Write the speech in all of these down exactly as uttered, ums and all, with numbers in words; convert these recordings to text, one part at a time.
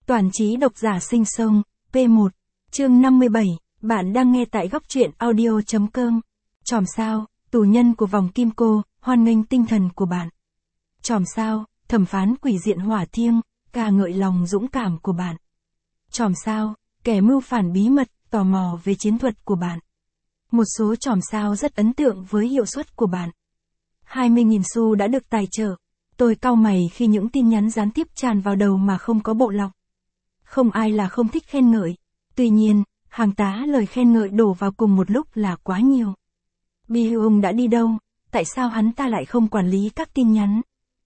Toàn trí độc giả sinh sông, P một, chương năm mươi bảy, bạn đang nghe tại góc truyện audio.com. Chòm sao, tù nhân của vòng kim cô, hoan nghênh tinh thần của bạn. Chòm sao, thẩm phán quỷ diện hỏa thiêng, ca ngợi lòng dũng cảm của bạn. Chòm sao, kẻ mưu phản bí mật, tò mò về chiến thuật của bạn. Một số chòm sao rất ấn tượng với hiệu suất của bạn. hai mươi nghìn xu đã được tài trợ. Tôi cau mày khi những tin nhắn gián tiếp tràn vào đầu mà không có bộ lọc. Không ai là không thích khen ngợi. Tuy nhiên, hàng tá lời khen ngợi đổ vào cùng một lúc là quá nhiều. Bi-hyung đã đi đâu? Tại sao hắn ta lại không quản lý các tin nhắn?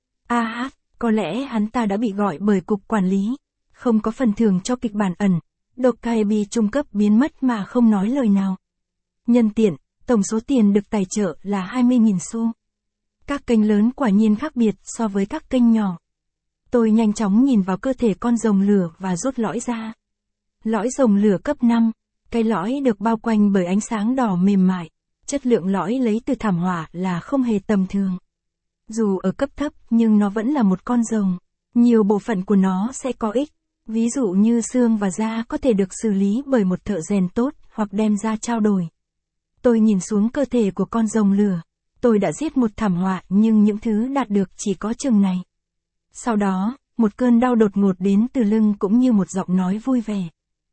A hát, có lẽ hắn ta đã bị gọi bởi cục quản lý. Không có phần thưởng cho kịch bản ẩn. Dokkaebi trung cấp biến mất mà không nói lời nào. Nhân tiện, tổng số tiền được tài trợ là hai mươi nghìn xu. Các kênh lớn quả nhiên khác biệt so với các kênh nhỏ. Tôi nhanh chóng nhìn vào cơ thể con rồng lửa và rút lõi ra. Lõi rồng lửa cấp năm. Cái lõi được bao quanh bởi ánh sáng đỏ mềm mại. Chất lượng lõi lấy từ thảm họa là không hề tầm thường. Dù ở cấp thấp nhưng nó vẫn là một con rồng. Nhiều bộ phận của nó sẽ có ích. Ví dụ như xương và da có thể được xử lý bởi một thợ rèn tốt hoặc đem ra trao đổi. Tôi nhìn xuống cơ thể của con rồng lửa. Tôi đã giết một thảm họa nhưng những thứ đạt được chỉ có chừng này. Sau đó, một cơn đau đột ngột đến từ lưng cũng như một giọng nói vui vẻ.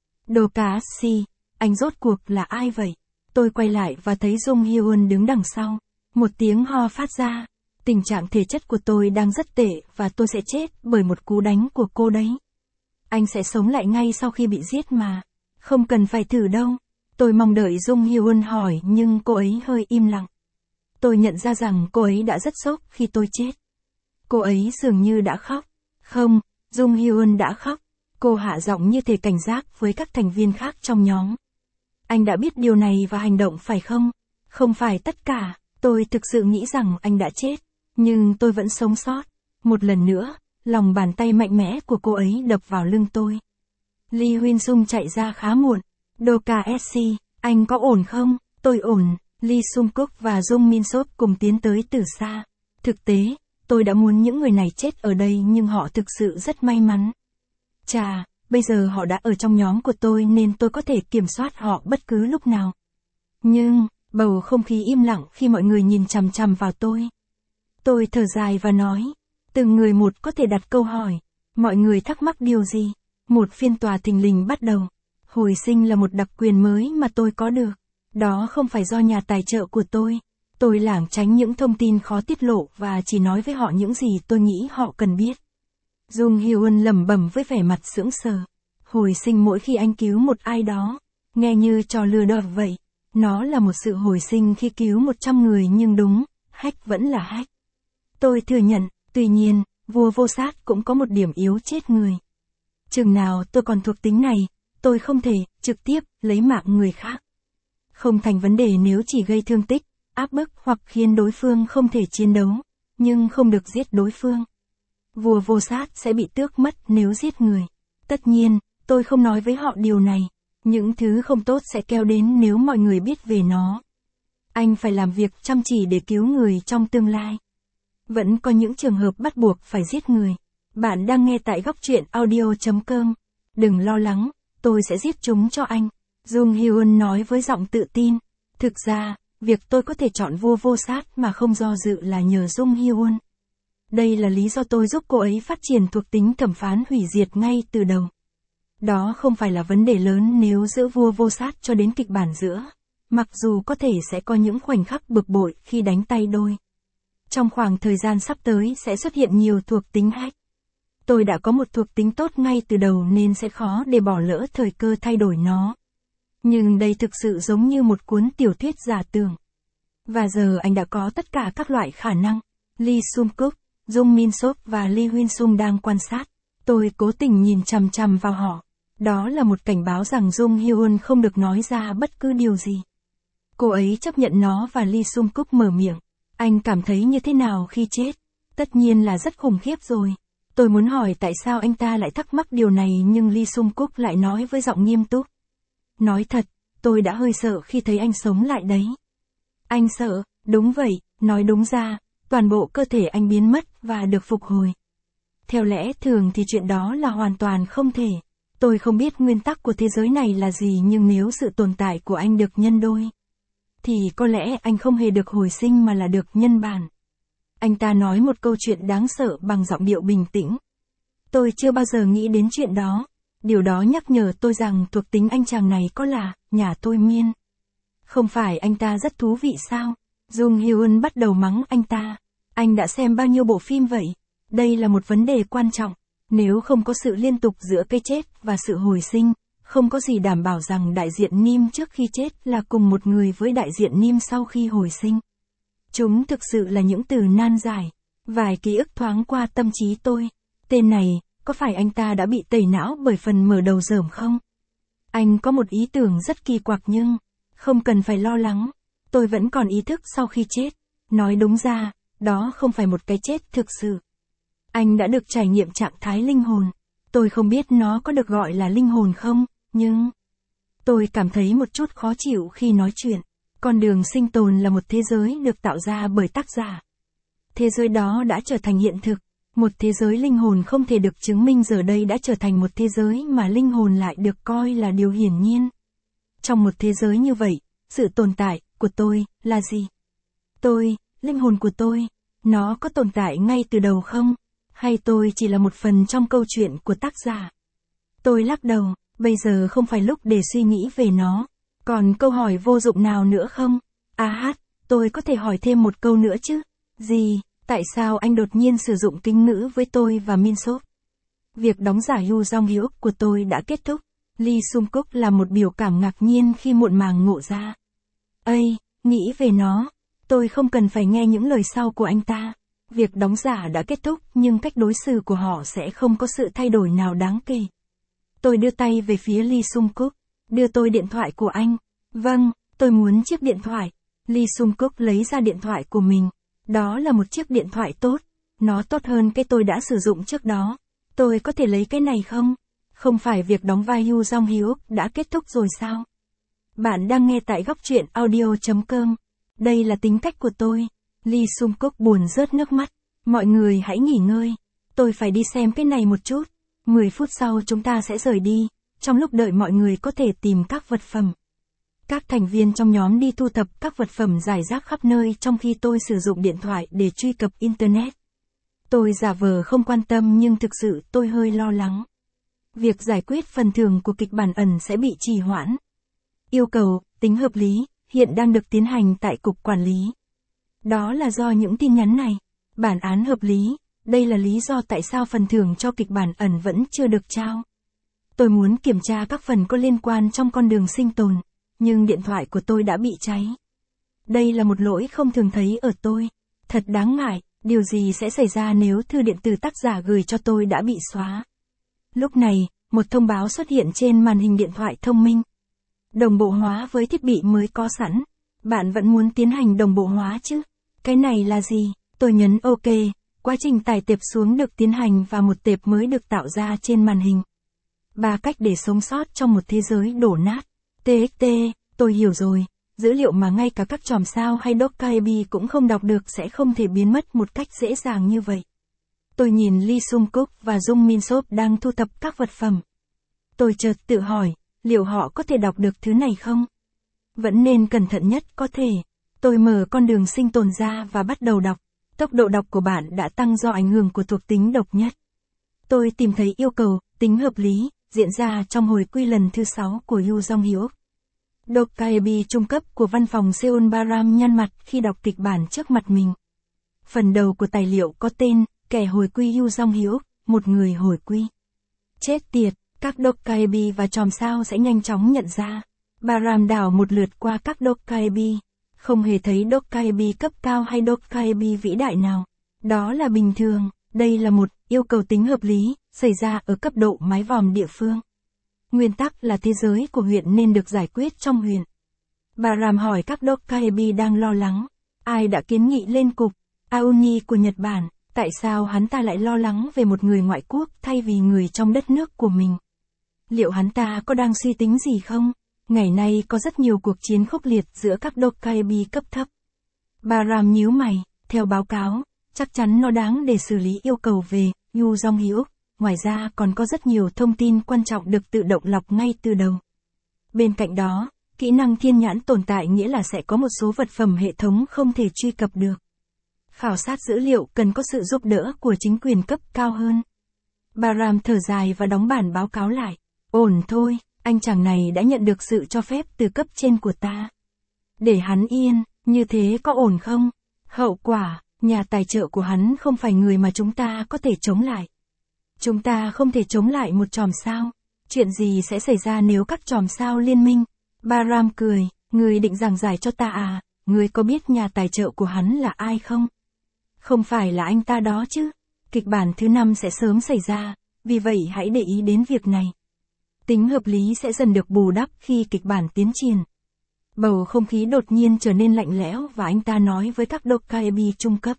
Dokkashi, anh rốt cuộc là ai vậy? Tôi quay lại và thấy Jung Hyun đứng đằng sau. Một tiếng ho phát ra. Tình trạng thể chất của tôi đang rất tệ và tôi sẽ chết bởi một cú đánh của cô đấy. Anh sẽ sống lại ngay sau khi bị giết mà. Không cần phải thử đâu. Tôi mong đợi Jung Hyun hỏi nhưng cô ấy hơi im lặng. Tôi nhận ra rằng cô ấy đã rất sốc khi tôi chết. Cô ấy dường như đã khóc. Không, Jung Hyun đã khóc. Cô hạ giọng như thể cảnh giác với các thành viên khác trong nhóm. Anh đã biết điều này và hành động phải không? Không phải tất cả, tôi thực sự nghĩ rằng anh đã chết. Nhưng tôi vẫn sống sót. Một lần nữa, lòng bàn tay mạnh mẽ của cô ấy đập vào lưng tôi. Lee Huyên Sung chạy ra khá muộn. Dokkashi, anh có ổn không? Tôi ổn. Lee Sung Kook và Jung Min Sop cùng tiến tới từ xa. Thực tế, tôi đã muốn những người này chết ở đây nhưng họ thực sự rất may mắn. Chà, bây giờ họ đã ở trong nhóm của tôi nên tôi có thể kiểm soát họ bất cứ lúc nào. Nhưng, bầu không khí im lặng khi mọi người nhìn chằm chằm vào tôi. Tôi thở dài và nói, từng người một có thể đặt câu hỏi. Mọi người thắc mắc điều gì? Một phiên tòa thình lình bắt đầu. Hồi sinh là một đặc quyền mới mà tôi có được. Đó không phải do nhà tài trợ của tôi. Tôi lảng tránh những thông tin khó tiết lộ và chỉ nói với họ những gì tôi nghĩ họ cần biết. Jung Hyun lẩm bẩm với vẻ mặt sững sờ. Hồi sinh mỗi khi anh cứu một ai đó. Nghe như trò lừa đảo vậy. Nó là một sự hồi sinh khi cứu một trăm người nhưng đúng, hack vẫn là hack. Tôi thừa nhận, tuy nhiên, vua vô sát cũng có một điểm yếu chết người. Chừng nào tôi còn thuộc tính này, tôi không thể, trực tiếp, lấy mạng người khác. Không thành vấn đề nếu chỉ gây thương tích, áp bức hoặc khiến đối phương không thể chiến đấu, nhưng không được giết đối phương. Vua vô sát sẽ bị tước mất nếu giết người. Tất nhiên, tôi không nói với họ điều này. Những thứ không tốt sẽ kéo đến nếu mọi người biết về nó. Anh phải làm việc chăm chỉ để cứu người trong tương lai. Vẫn có những trường hợp bắt buộc phải giết người. Bạn đang nghe tại góc truyện audio.com. Đừng lo lắng, tôi sẽ giết chúng cho anh. Jung Hyun nói với giọng tự tin. Thực ra, việc tôi có thể chọn vua vô sát mà không do dự là nhờ Jung Hyun. Đây là lý do tôi giúp cô ấy phát triển thuộc tính thẩm phán hủy diệt ngay từ đầu. Đó không phải là vấn đề lớn nếu giữ vua vô sát cho đến kịch bản giữa. Mặc dù có thể sẽ có những khoảnh khắc bực bội khi đánh tay đôi. Trong khoảng thời gian sắp tới sẽ xuất hiện nhiều thuộc tính hack. Tôi đã có một thuộc tính tốt ngay từ đầu nên sẽ khó để bỏ lỡ thời cơ thay đổi nó. Nhưng đây thực sự giống như một cuốn tiểu thuyết giả tưởng. Và giờ anh đã có tất cả các loại khả năng. Lee Sung Kook, Jung Min Sop và Lee Huyên Sung đang quan sát. Tôi cố tình nhìn chằm chằm vào họ. Đó là một cảnh báo rằng Jung Hyun không được nói ra bất cứ điều gì. Cô ấy chấp nhận nó và Lee Sung Kook mở miệng. Anh cảm thấy như thế nào khi chết? Tất nhiên là rất khủng khiếp rồi. Tôi muốn hỏi tại sao anh ta lại thắc mắc điều này nhưng Lee Sung Kook lại nói với giọng nghiêm túc. Nói thật, tôi đã hơi sợ khi thấy anh sống lại đấy. Anh sợ, đúng vậy, nói đúng ra, toàn bộ cơ thể anh biến mất và được phục hồi. Theo lẽ thường thì chuyện đó là hoàn toàn không thể. Tôi không biết nguyên tắc của thế giới này là gì, nhưng nếu sự tồn tại của anh được nhân đôi, thì có lẽ anh không hề được hồi sinh mà là được nhân bản. Anh ta nói một câu chuyện đáng sợ bằng giọng điệu bình tĩnh. Tôi chưa bao giờ nghĩ đến chuyện đó. Điều đó nhắc nhở tôi rằng thuộc tính anh chàng này có là nhà thôi miên. Không phải anh ta rất thú vị sao? Jung Hyun bắt đầu mắng anh ta. Anh đã xem bao nhiêu bộ phim vậy? Đây là một vấn đề quan trọng. Nếu không có sự liên tục giữa cái chết và sự hồi sinh, không có gì đảm bảo rằng đại diện Nim trước khi chết là cùng một người với đại diện Nim sau khi hồi sinh. Chúng thực sự là những từ nan giải. Vài ký ức thoáng qua tâm trí tôi. Tên này, có phải anh ta đã bị tẩy não bởi phần mở đầu dởm không? Anh có một ý tưởng rất kỳ quặc nhưng, không cần phải lo lắng. Tôi vẫn còn ý thức sau khi chết. Nói đúng ra, đó không phải một cái chết thực sự. Anh đã được trải nghiệm trạng thái linh hồn. Tôi không biết nó có được gọi là linh hồn không, nhưng... Tôi cảm thấy một chút khó chịu khi nói chuyện. Con đường sinh tồn là một thế giới được tạo ra bởi tác giả. Thế giới đó đã trở thành hiện thực. Một thế giới linh hồn không thể được chứng minh giờ đây đã trở thành một thế giới mà linh hồn lại được coi là điều hiển nhiên. Trong một thế giới như vậy, sự tồn tại của tôi là gì? Tôi, linh hồn của tôi, nó có tồn tại ngay từ đầu không? Hay tôi chỉ là một phần trong câu chuyện của tác giả? Tôi lắc đầu, bây giờ không phải lúc để suy nghĩ về nó. Còn câu hỏi vô dụng nào nữa không? À hát, tôi có thể hỏi thêm một câu nữa chứ? Gì? Tại sao anh đột nhiên sử dụng kính ngữ với tôi và Min Sop? Việc đóng giả Yoo Jong Hyuk của tôi đã kết thúc. Lee Sung Kook là một biểu cảm ngạc nhiên khi muộn màng ngộ ra. Ây, nghĩ về nó. Tôi không cần phải nghe những lời sau của anh ta. Việc đóng giả đã kết thúc nhưng cách đối xử của họ sẽ không có sự thay đổi nào đáng kể. Tôi đưa tay về phía Lee Sung Kook. Đưa tôi điện thoại của anh. Vâng, tôi muốn chiếc điện thoại. Lee Sung Kook lấy ra điện thoại của mình. Đó là một chiếc điện thoại tốt. Nó tốt hơn cái tôi đã sử dụng trước đó. Tôi có thể lấy cái này không? Không phải việc đóng vai Yoo Jong Hyuk đã kết thúc rồi sao? Bạn đang nghe tại góc truyện audio chấm com. Đây là tính cách của tôi. Lee Sung Kook buồn rớt nước mắt. Mọi người hãy nghỉ ngơi. Tôi phải đi xem cái này một chút. mười phút sau chúng ta sẽ rời đi. Trong lúc đợi mọi người có thể tìm các vật phẩm. Các thành viên trong nhóm đi thu thập các vật phẩm rải rác khắp nơi trong khi tôi sử dụng điện thoại để truy cập Internet. Tôi giả vờ không quan tâm nhưng thực sự tôi hơi lo lắng. Việc giải quyết phần thưởng của kịch bản ẩn sẽ bị trì hoãn. Yêu cầu, tính hợp lý, hiện đang được tiến hành tại Cục Quản lý. Đó là do những tin nhắn này. Bản án hợp lý, đây là lý do tại sao phần thưởng cho kịch bản ẩn vẫn chưa được trao. Tôi muốn kiểm tra các phần có liên quan trong con đường sinh tồn, nhưng điện thoại của tôi đã bị cháy. Đây là một lỗi không thường thấy ở tôi. Thật đáng ngại, điều gì sẽ xảy ra nếu thư điện tử tác giả gửi cho tôi đã bị xóa. Lúc này, một thông báo xuất hiện trên màn hình điện thoại thông minh. Đồng bộ hóa với thiết bị mới có sẵn. Bạn vẫn muốn tiến hành đồng bộ hóa chứ? Cái này là gì? Tôi nhấn OK. Quá trình tải tệp xuống được tiến hành và một tệp mới được tạo ra trên màn hình. Ba cách để sống sót trong một thế giới đổ nát. tê ích tê, tôi hiểu rồi. Dữ liệu mà ngay cả các chòm sao hay Dokkab cũng không đọc được sẽ không thể biến mất một cách dễ dàng như vậy. Tôi nhìn Lee Sung Kook và Jung Min Sop đang thu thập các vật phẩm. Tôi chợt tự hỏi, liệu họ có thể đọc được thứ này không? Vẫn nên cẩn thận nhất có thể. Tôi mở con đường sinh tồn ra và bắt đầu đọc. Tốc độ đọc của bạn đã tăng do ảnh hưởng của thuộc tính độc nhất. Tôi tìm thấy yêu cầu, tính hợp lý, diễn ra trong hồi quy lần thứ sáu của Yoo Jong Hyuk. Dokkab trung cấp của văn phòng Seoul Baram nhăn mặt khi đọc kịch bản trước mặt mình. Phần đầu của tài liệu có tên, kẻ hồi quy Yoo Jong Hyuk, một người hồi quy. Chết tiệt, các Dokkab và chòm sao sẽ nhanh chóng nhận ra. Baram đảo một lượt qua các Dokkab. Không hề thấy Dokkab cấp cao hay Dokkab vĩ đại nào. Đó là bình thường, đây là một yêu cầu tính hợp lý, xảy ra ở cấp độ mái vòm địa phương. Nguyên tắc là thế giới của huyện nên được giải quyết trong huyện. Baram hỏi các Dokkab đang lo lắng. Ai đã kiến nghị lên cục? Aoni của Nhật Bản. Tại sao hắn ta lại lo lắng về một người ngoại quốc thay vì người trong đất nước của mình? Liệu hắn ta có đang suy tính gì không? Ngày nay có rất nhiều cuộc chiến khốc liệt giữa các Dokkab cấp thấp. Baram nhíu mày, theo báo cáo, chắc chắn nó đáng để xử lý yêu cầu về Yu Jong Hyuk. Ngoài ra còn có rất nhiều thông tin quan trọng được tự động lọc ngay từ đầu. Bên cạnh đó, kỹ năng thiên nhãn tồn tại nghĩa là sẽ có một số vật phẩm hệ thống không thể truy cập được. Khảo sát dữ liệu cần có sự giúp đỡ của chính quyền cấp cao hơn. Bahram thở dài và đóng bản báo cáo lại. Ổn thôi, anh chàng này đã nhận được sự cho phép từ cấp trên của ta. Để hắn yên, như thế có ổn không? Hậu quả, nhà tài trợ của hắn không phải người mà chúng ta có thể chống lại. Chúng ta không thể chống lại một chòm sao. Chuyện gì sẽ xảy ra nếu các chòm sao liên minh? Bahram cười, người định giảng giải cho ta à, người có biết nhà tài trợ của hắn là ai không? Không phải là anh ta đó chứ. Kịch bản thứ năm sẽ sớm xảy ra, vì vậy hãy để ý đến việc này. Tính hợp lý sẽ dần được bù đắp khi kịch bản tiến triển. Bầu không khí đột nhiên trở nên lạnh lẽo và anh ta nói với các Dokkaebi trung cấp.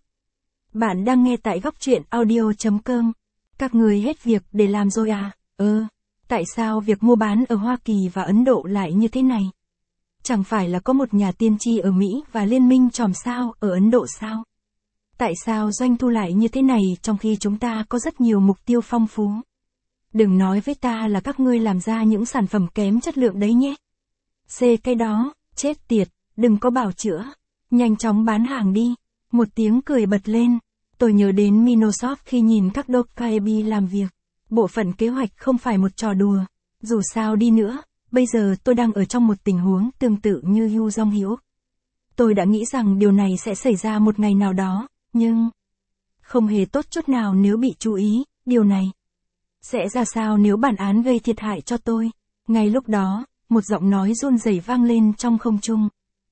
Bạn đang nghe tại góc truyện audio chấm com. Các người hết việc để làm rồi à? Ơ, tại sao việc mua bán ở Hoa Kỳ và Ấn Độ lại như thế này? Chẳng phải là có một nhà tiên tri ở Mỹ và liên minh chòm sao ở Ấn Độ sao? Tại sao doanh thu lại như thế này trong khi chúng ta có rất nhiều mục tiêu phong phú? Đừng nói với ta là các ngươi làm ra những sản phẩm kém chất lượng đấy nhé. C cái đó, chết tiệt, đừng có bảo chữa. Nhanh chóng bán hàng đi. Một tiếng cười bật lên. Tôi nhớ đến Microsoft khi nhìn các Dokkaebi làm việc. Bộ phận kế hoạch không phải một trò đùa. Dù sao đi nữa, bây giờ tôi đang ở trong một tình huống tương tự như Yu Jong Hyuk. Tôi đã nghĩ rằng điều này sẽ xảy ra một ngày nào đó, nhưng không hề tốt chút nào nếu bị chú ý, điều này sẽ ra sao nếu bản án gây thiệt hại cho tôi. Ngay lúc đó, một giọng nói run rẩy vang lên trong không trung.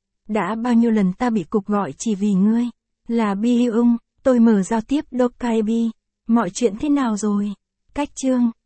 Đã bao nhiêu lần ta bị cục gọi chỉ vì ngươi? Là Bi Hyung, tôi mở giao tiếp Dokkaebi. Mọi chuyện thế nào rồi? Cách chương